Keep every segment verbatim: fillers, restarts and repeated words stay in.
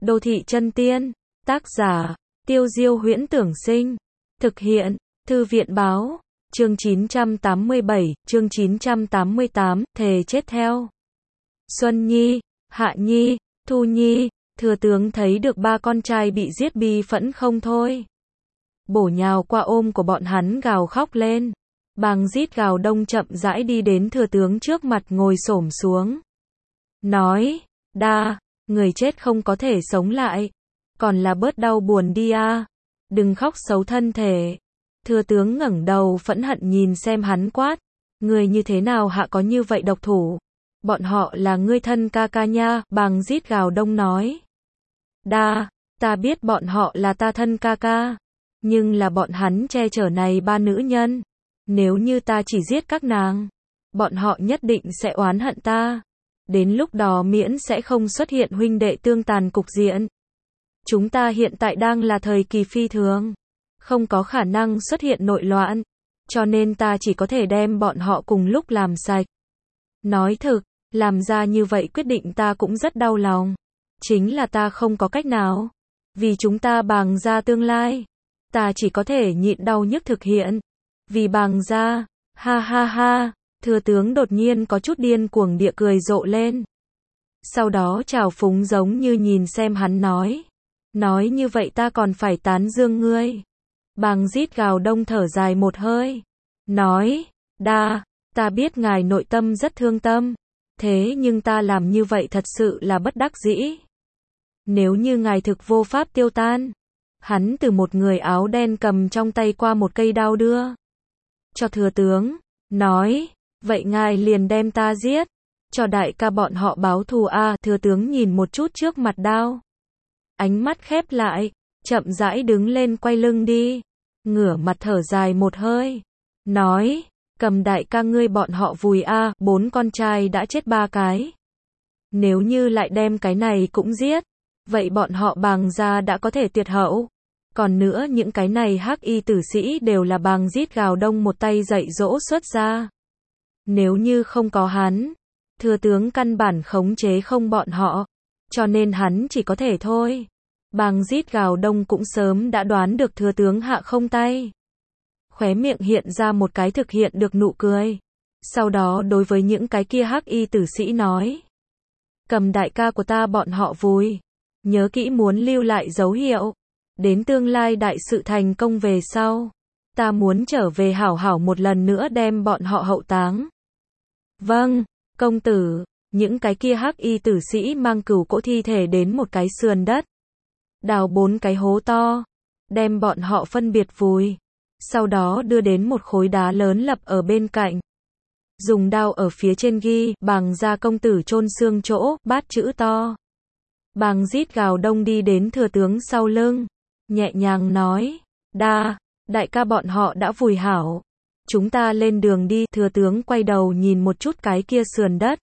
Đô thị chân tiên, tác giả, Tiêu Diêu Huyễn Tưởng Sinh, thực hiện, Thư viện Báo, chương chín trăm tám mươi bảy, chương chín trăm tám mươi tám, thề chết theo. Xuân Nhi, Hạ Nhi, Thu Nhi, thừa tướng thấy được ba con trai bị giết bi phẫn không thôi. Bổ nhào qua ôm của bọn hắn gào khóc lên. Bàng rít gào đông chậm rãi đi đến thừa tướng trước mặt ngồi xổm xuống. Nói, đa, người chết không có thể sống lại. Còn là bớt đau buồn đi a, đừng khóc xấu thân thể. Thừa tướng ngẩng đầu phẫn hận nhìn xem hắn quát. Người như thế nào hạ có như vậy độc thủ? Bọn họ là ngươi thân ca ca nha, Bàng rít gào đông nói. Đa, ta biết bọn họ là ta thân ca ca. Nhưng là bọn hắn che chở này ba nữ nhân. Nếu như ta chỉ giết các nàng, bọn họ nhất định sẽ oán hận ta. Đến lúc đó miễn sẽ không xuất hiện huynh đệ tương tàn cục diện. Chúng ta hiện tại đang là thời kỳ phi thường, không có khả năng xuất hiện nội loạn, cho nên ta chỉ có thể đem bọn họ cùng lúc làm sạch. Nói thực, làm ra như vậy quyết định ta cũng rất đau lòng. Chính là ta không có cách nào. Vì chúng ta Bàng gia tương lai, ta chỉ có thể nhịn đau nhức thực hiện. Vì Bàng gia, ha ha ha, thừa tướng đột nhiên có chút điên cuồng địa cười rộ lên. Sau đó trào phúng giống như nhìn xem hắn nói. Nói như vậy ta còn phải tán dương ngươi. Bàng rít gào đông thở dài một hơi. Nói, đa, ta biết ngài nội tâm rất thương tâm. Thế nhưng ta làm như vậy thật sự là bất đắc dĩ. Nếu như ngài thực vô pháp tiêu tan. Hắn từ một người áo đen cầm trong tay qua một cây đao đưa cho thừa tướng, nói, vậy ngài liền đem ta giết, cho đại ca bọn họ báo thù a. À, thừa tướng nhìn một chút trước mặt đao, ánh mắt khép lại, chậm rãi đứng lên quay lưng đi, ngửa mặt thở dài một hơi, nói, cầm đại ca ngươi bọn họ vùi a. À, bốn con trai đã chết ba cái, nếu như lại đem cái này cũng giết, vậy bọn họ Bàng gia đã có thể tuyệt hậu. Còn nữa những cái này hắc y tử sĩ đều là Bàng rít gào đông một tay dạy dỗ xuất ra. Nếu như không có hắn, thừa tướng căn bản khống chế không bọn họ, cho nên hắn chỉ có thể thôi. Bàng rít gào đông cũng sớm đã đoán được thừa tướng hạ không tay. Khóe miệng hiện ra một cái thực hiện được nụ cười. Sau đó đối với những cái kia hắc y tử sĩ nói. Cầm đại ca của ta bọn họ vùi. Nhớ kỹ muốn lưu lại dấu hiệu. Đến tương lai đại sự thành công về sau, ta muốn trở về hảo hảo một lần nữa đem bọn họ hậu táng. Vâng, công tử, những cái kia hắc y tử sĩ mang cửu cỗ thi thể đến một cái sườn đất. Đào bốn cái hố to, đem bọn họ phân biệt vùi. Sau đó đưa đến một khối đá lớn lập ở bên cạnh. Dùng đao ở phía trên ghi, Bàng gia công tử chôn xương chỗ, bát chữ to. Bàng rít gào đông đi đến thừa tướng sau lưng. Nhẹ nhàng nói, đa, đại ca bọn họ đã vùi hảo. Chúng ta lên đường đi, thừa tướng quay đầu nhìn một chút cái kia sườn đất.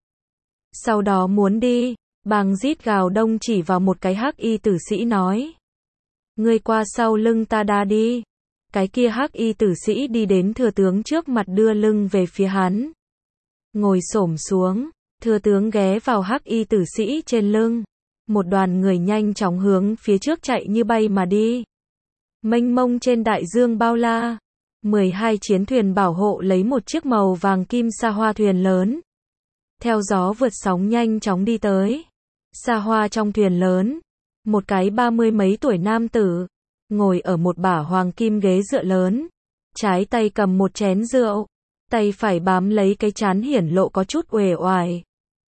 Sau đó muốn đi, Bàng rít gào đông chỉ vào một cái hắc y tử sĩ nói. Ngươi qua sau lưng ta đa đi. Cái kia hắc y tử sĩ đi đến thừa tướng trước mặt đưa lưng về phía hắn. Ngồi xổm xuống, thừa tướng ghé vào hắc y tử sĩ trên lưng. Một đoàn người nhanh chóng hướng phía trước chạy như bay mà đi. Mênh mông trên đại dương bao la, mười hai chiến thuyền bảo hộ lấy một chiếc màu vàng kim sa hoa thuyền lớn. Theo gió vượt sóng nhanh chóng đi tới. Sa hoa trong thuyền lớn, một cái ba mươi mấy tuổi nam tử, ngồi ở một bả hoàng kim ghế dựa lớn, trái tay cầm một chén rượu, tay phải bám lấy cái trán hiển lộ có chút uể oải.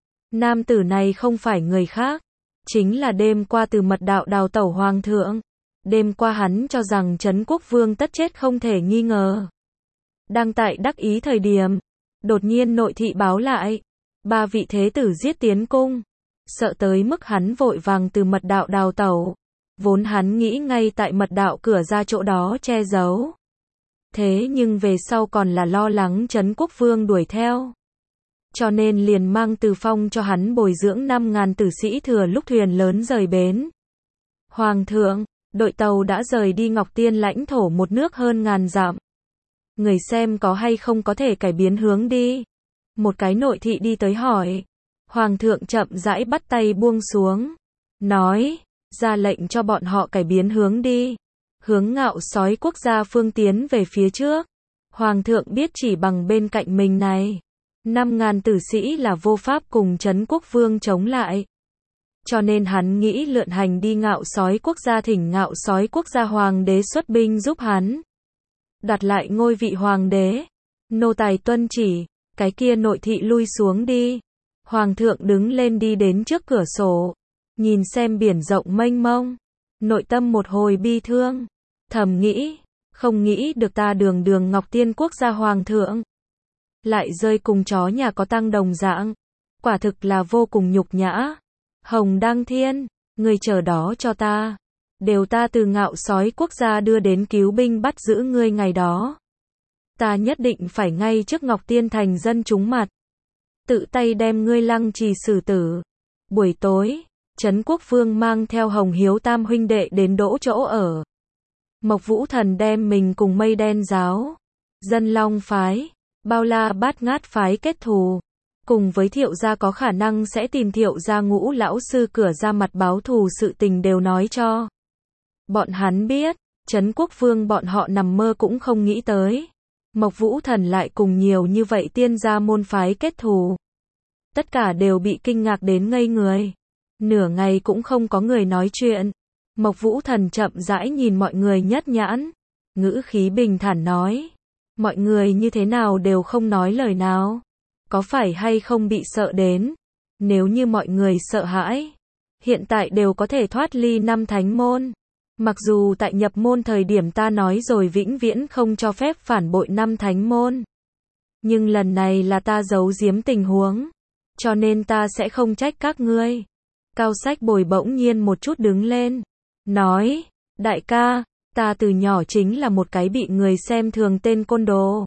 Nam tử này không phải người khác. Chính là đêm qua từ mật đạo đào tẩu hoàng thượng. Đêm qua hắn cho rằng Trấn Quốc Vương tất chết không thể nghi ngờ. Đang tại đắc ý thời điểm, đột nhiên nội thị báo lại. Ba vị thế tử giết tiến cung. Sợ tới mức hắn vội vàng từ mật đạo đào tẩu. Vốn hắn nghĩ ngay tại mật đạo cửa ra chỗ đó che giấu. Thế nhưng về sau còn là lo lắng Trấn Quốc Vương đuổi theo. Cho nên liền mang Từ Phong cho hắn bồi dưỡng năm ngàn tử sĩ thừa lúc thuyền lớn rời bến. Hoàng thượng, đội tàu đã rời đi Ngọc Tiên lãnh thổ một nước hơn ngàn dặm. Người xem có hay không có thể cải biến hướng đi. Một cái nội thị đi tới hỏi. Hoàng thượng chậm rãi bắt tay buông xuống. Nói, ra lệnh cho bọn họ cải biến hướng đi, hướng Ngạo Sói quốc gia phương tiến về phía trước. Hoàng thượng biết chỉ bằng bên cạnh mình này, năm ngàn tử sĩ là vô pháp cùng Trấn Quốc Vương chống lại. Cho nên hắn nghĩ lượn hành đi Ngạo Sói quốc gia thỉnh Ngạo Sói quốc gia hoàng đế xuất binh giúp hắn đoạt lại ngôi vị hoàng đế. Nô tài tuân chỉ, cái kia nội thị lui xuống đi. Hoàng thượng đứng lên đi đến trước cửa sổ, nhìn xem biển rộng mênh mông, nội tâm một hồi bi thương, thầm nghĩ, không nghĩ được ta đường đường Ngọc Tiên quốc gia hoàng thượng, lại rơi cùng chó nhà có tăng đồng dạng, quả thực là vô cùng nhục nhã. Hồng Đăng Thiên, người chờ đó cho ta, đều ta từ Ngạo Sói quốc gia đưa đến cứu binh bắt giữ ngươi ngày đó. Ta nhất định phải ngay trước Ngọc Tiên thành dân chúng mặt, tự tay đem ngươi lăng trì xử tử. Buổi tối, Trấn Quốc Vương mang theo Hồng Hiếu tam huynh đệ đến đỗ chỗ ở. Mộc Vũ Thần đem mình cùng Mây Đen giáo, Dân Long phái, Bao La Bát Ngát phái kết thù, cùng với Thiệu gia có khả năng sẽ tìm Thiệu gia ngũ lão sư cửa ra mặt báo thù sự tình đều nói cho bọn hắn biết. Trấn Quốc Vương bọn họ nằm mơ cũng không nghĩ tới, Mộc Vũ Thần lại cùng nhiều như vậy tiên gia môn phái kết thù. Tất cả đều bị kinh ngạc đến ngây người. Nửa ngày cũng không có người nói chuyện. Mộc Vũ Thần chậm rãi nhìn mọi người nhất nhãn, ngữ khí bình thản nói, mọi người như thế nào đều không nói lời nào, có phải hay không bị sợ đến? Nếu như mọi người sợ hãi, hiện tại đều có thể thoát ly năm thánh môn. Mặc dù tại nhập môn thời điểm ta nói rồi vĩnh viễn không cho phép phản bội năm thánh môn, nhưng lần này là ta giấu giếm tình huống, cho nên ta sẽ không trách các ngươi. Cao Sách Bồi bỗng nhiên một chút đứng lên, nói, đại ca, ta từ nhỏ chính là một cái bị người xem thường tên côn đồ.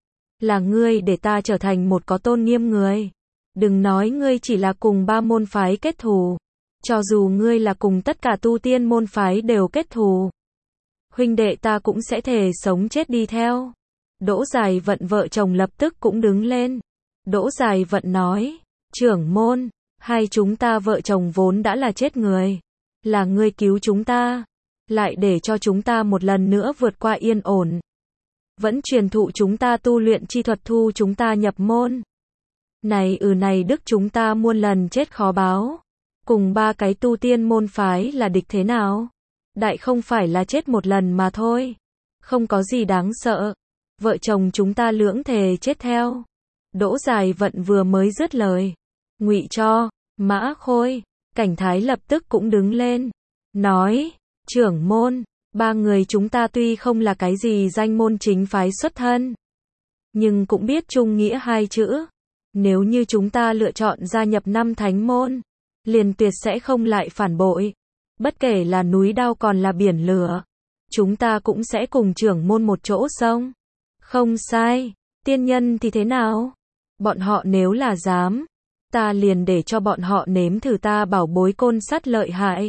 Là ngươi để ta trở thành một có tôn nghiêm người. Đừng nói ngươi chỉ là cùng ba môn phái kết thù, cho dù ngươi là cùng tất cả tu tiên môn phái đều kết thù, huynh đệ ta cũng sẽ thề sống chết đi theo. Đỗ Dài Vận vợ chồng lập tức cũng đứng lên. Đỗ Dài Vận nói, trưởng môn, hai chúng ta vợ chồng vốn đã là chết người, là ngươi cứu chúng ta, lại để cho chúng ta một lần nữa vượt qua yên ổn, vẫn truyền thụ chúng ta tu luyện chi thuật, thu chúng ta nhập môn. Này ừ này đức chúng ta muôn lần chết khó báo. Cùng ba cái tu tiên môn phái là địch thế nào? Đại không phải là chết một lần mà thôi. Không có gì đáng sợ. Vợ chồng chúng ta lưỡng thề chết theo. Đỗ Dài Vận vừa mới dứt lời, Ngụy Cho, Mã Khôi, Cảnh Thái lập tức cũng đứng lên, nói, trưởng môn, ba người chúng ta tuy không là cái gì danh môn chính phái xuất thân, nhưng cũng biết trung nghĩa hai chữ. Nếu như chúng ta lựa chọn gia nhập năm thánh môn, liền tuyệt sẽ không lại phản bội. Bất kể là núi đao còn là biển lửa, chúng ta cũng sẽ cùng trưởng môn một chỗ sông. Không sai, tiên nhân thì thế nào? Bọn họ nếu là dám, ta liền để cho bọn họ nếm thử ta bảo bối côn sắt lợi hại.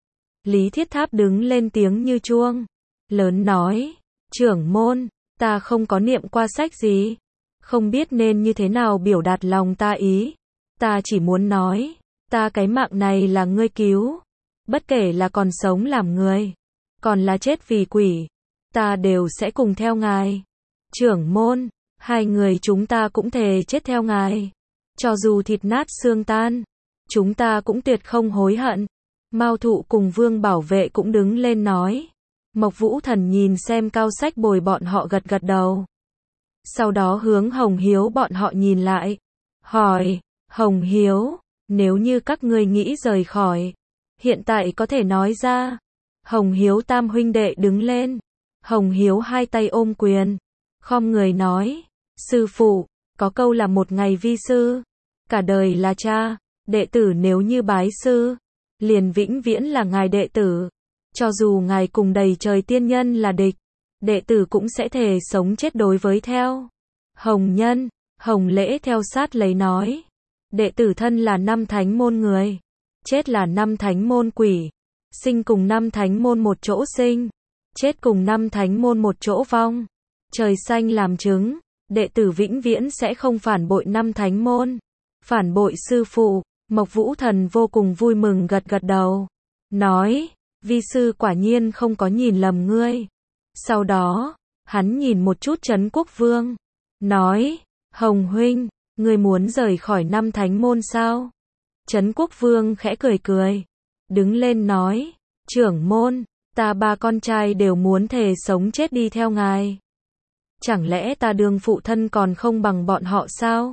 Lý Thiết Tháp đứng lên tiếng như chuông, lớn nói, trưởng môn, ta không có niệm qua sách gì, không biết nên như thế nào biểu đạt lòng ta ý. Ta chỉ muốn nói, ta cái mạng này là ngươi cứu, bất kể là còn sống làm người, còn là chết vì quỷ, ta đều sẽ cùng theo ngài. Trưởng môn, hai người chúng ta cũng thề chết theo ngài, cho dù thịt nát xương tan, chúng ta cũng tuyệt không hối hận. Mao Thụ cùng Vương Bảo Vệ cũng đứng lên nói. Mộc Vũ Thần nhìn xem Cao Sách Bồi bọn họ gật gật đầu, sau đó hướng Hồng Hiếu bọn họ nhìn lại, hỏi, Hồng Hiếu, nếu như các ngươi nghĩ rời khỏi, hiện tại có thể nói ra. Hồng Hiếu tam huynh đệ đứng lên, Hồng Hiếu hai tay ôm quyền, khom người nói, sư phụ, có câu là một ngày vi sư, cả đời là cha, đệ tử nếu như bái sư, liền vĩnh viễn là ngài đệ tử, cho dù ngài cùng đầy trời tiên nhân là địch, đệ tử cũng sẽ thề sống chết đối với theo. Hồng Nhân, Hồng Lễ theo sát lấy nói, đệ tử thân là năm thánh môn người, chết là năm thánh môn quỷ, sinh cùng năm thánh môn một chỗ sinh, chết cùng năm thánh môn một chỗ vong. Trời xanh làm chứng, đệ tử vĩnh viễn sẽ không phản bội năm thánh môn, phản bội sư phụ. Mộc Vũ Thần vô cùng vui mừng gật gật đầu. nói, vi sư quả nhiên không có nhìn lầm ngươi. Sau đó, hắn nhìn một chút Trấn Quốc Vương, nói, Hồng huynh, ngươi muốn rời khỏi năm thánh môn sao? Trấn Quốc Vương khẽ cười cười, đứng lên nói, trưởng môn, ta ba con trai đều muốn thề sống chết đi theo ngài. Chẳng lẽ ta đương phụ thân còn không bằng bọn họ sao?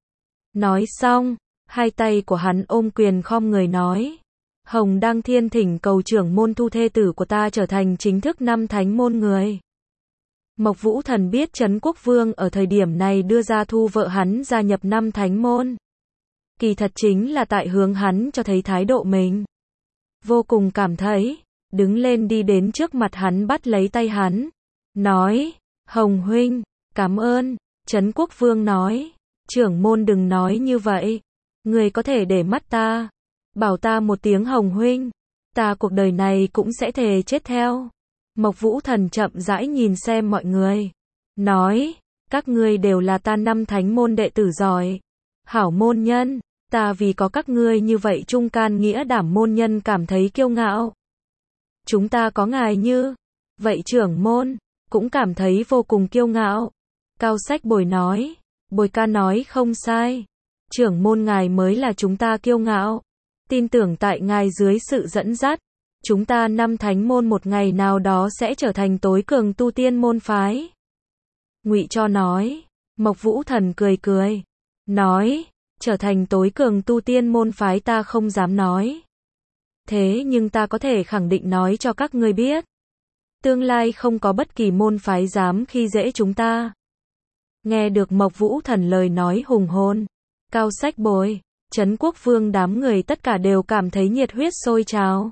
Nói xong, hai tay của hắn ôm quyền khom người nói, Hồng Đăng Thiên thỉnh cầu trưởng môn thu thê tử của ta trở thành chính thức năm thánh môn người. Mộc Vũ Thần biết Trấn Quốc Vương ở thời điểm này đưa ra thu vợ hắn gia nhập năm thánh môn. Kỳ thật chính là tại hướng hắn cho thấy thái độ mình. Vô cùng cảm thấy, đứng lên đi đến trước mặt hắn bắt lấy tay hắn, nói, Hồng huynh, cảm ơn. Trấn Quốc Vương nói, trưởng môn đừng nói như vậy, người có thể để mắt ta, bảo ta một tiếng Hồng huynh, ta cuộc đời này cũng sẽ thề chết theo. Mộc Vũ Thần chậm rãi nhìn xem mọi người, nói, các ngươi đều là ta năm thánh môn đệ tử giỏi, hảo môn nhân, ta vì có các ngươi như vậy trung can nghĩa đảm môn nhân cảm thấy kiêu ngạo. Chúng ta có ngài như vậy trưởng môn, cũng cảm thấy vô cùng kiêu ngạo. Cao Sách Bồi nói, Bồi ca nói không sai, trưởng môn ngài mới là chúng ta kiêu ngạo. Tin tưởng tại ngài dưới sự dẫn dắt, chúng ta năm thánh môn một ngày nào đó sẽ trở thành tối cường tu tiên môn phái. Ngụy Cho nói, Mộc Vũ Thần cười cười, nói, trở thành tối cường tu tiên môn phái ta không dám nói. Thế nhưng ta có thể khẳng định nói cho các ngươi biết, tương lai không có bất kỳ môn phái dám khi dễ chúng ta. Nghe được Mộc Vũ Thần lời nói hùng hồn, Cao Sách Bồi, Trấn Quốc Vương đám người tất cả đều cảm thấy nhiệt huyết sôi trào.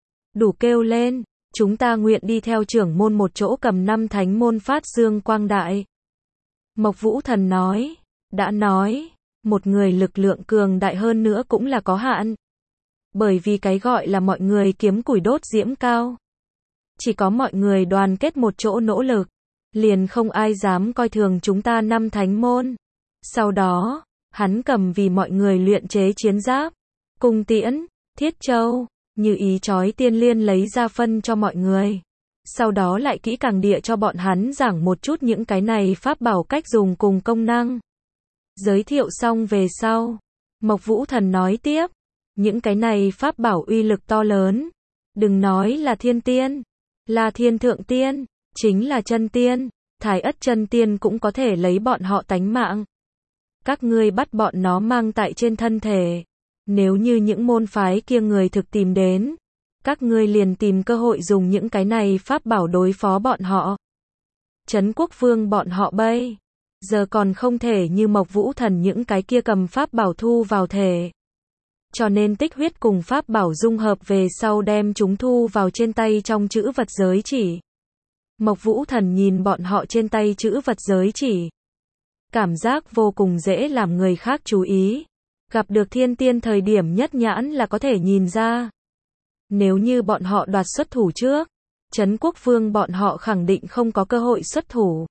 Đủ kêu lên, chúng ta nguyện đi theo trưởng môn một chỗ cầm năm thánh môn phát dương quang đại. Mộc Vũ Thần nói, đã nói, một người lực lượng cường đại hơn nữa cũng là có hạn. Bởi vì cái gọi là mọi người kiếm củi đốt diễm cao. Chỉ có mọi người đoàn kết một chỗ nỗ lực, liền không ai dám coi thường chúng ta năm thánh môn. Sau đó, hắn cầm vì mọi người luyện chế chiến giáp, cung tiễn, thiết châu, như ý chói tiên liên lấy ra phân cho mọi người. Sau đó lại kỹ càng địa cho bọn hắn giảng một chút những cái này pháp bảo cách dùng cùng công năng. Giới thiệu xong về sau, Mộc Vũ Thần nói tiếp, những cái này pháp bảo uy lực to lớn, đừng nói là thiên tiên, là thiên thượng tiên, chính là chân tiên, Thái Ất chân tiên cũng có thể lấy bọn họ tánh mạng. Các ngươi bắt bọn nó mang tại trên thân thể, nếu như những môn phái kia người thực tìm đến, các ngươi liền tìm cơ hội dùng những cái này pháp bảo đối phó bọn họ. Trấn Quốc Vương bọn họ bây giờ còn không thể như Mộc Vũ Thần những cái kia cầm pháp bảo thu vào thể. Cho nên tích huyết cùng pháp bảo dung hợp về sau đem chúng thu vào trên tay trong chữ vật giới chỉ. Mộc Vũ Thần nhìn bọn họ trên tay chữ vật giới chỉ, cảm giác vô cùng dễ làm người khác chú ý. Gặp được thiên tiên thời điểm nhất nhãn là có thể nhìn ra. Nếu như bọn họ đoạt xuất thủ trước, Trấn Quốc Vương bọn họ khẳng định không có cơ hội xuất thủ.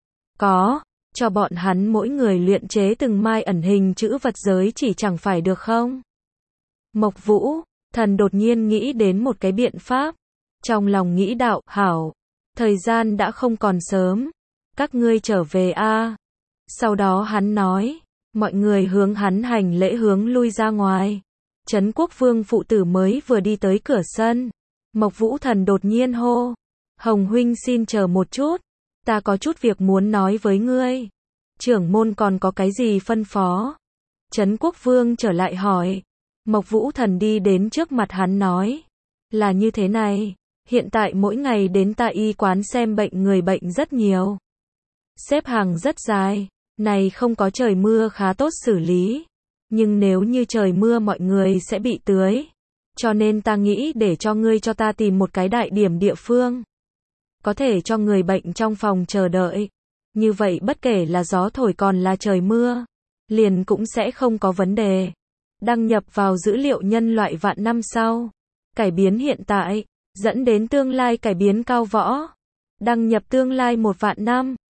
Có, cho bọn hắn mỗi người luyện chế từng mai ẩn hình chữ vật giới chỉ chẳng phải được không? Mộc Vũ Thần đột nhiên nghĩ đến một cái biện pháp. Trong lòng nghĩ đạo, hảo, thời gian đã không còn sớm, các ngươi trở về a. Sau đó hắn nói, mọi người hướng hắn hành lễ hướng lui ra ngoài. Trấn Quốc Vương phụ tử mới vừa đi tới cửa sân, Mộc Vũ Thần đột nhiên hô, Hồng huynh xin chờ một chút, ta có chút việc muốn nói với ngươi. Trưởng môn còn có cái gì phân phó? Trấn Quốc Vương trở lại hỏi. Mộc Vũ Thần đi đến trước mặt hắn nói, là như thế này, hiện tại mỗi ngày đến ta y quán xem bệnh người bệnh rất nhiều. Xếp hàng rất dài, này không có trời mưa khá tốt xử lý, nhưng nếu như trời mưa mọi người sẽ bị tưới. Cho nên ta nghĩ để cho ngươi cho ta tìm một cái đại điểm địa phương. Có thể cho người bệnh trong phòng chờ đợi. Như vậy bất kể là gió thổi còn là trời mưa, liền cũng sẽ không có vấn đề. Đăng nhập vào dữ liệu nhân loại vạn năm sau. Cải biến hiện tại, dẫn đến tương lai cải biến cao võ. Đăng nhập tương lai một vạn năm.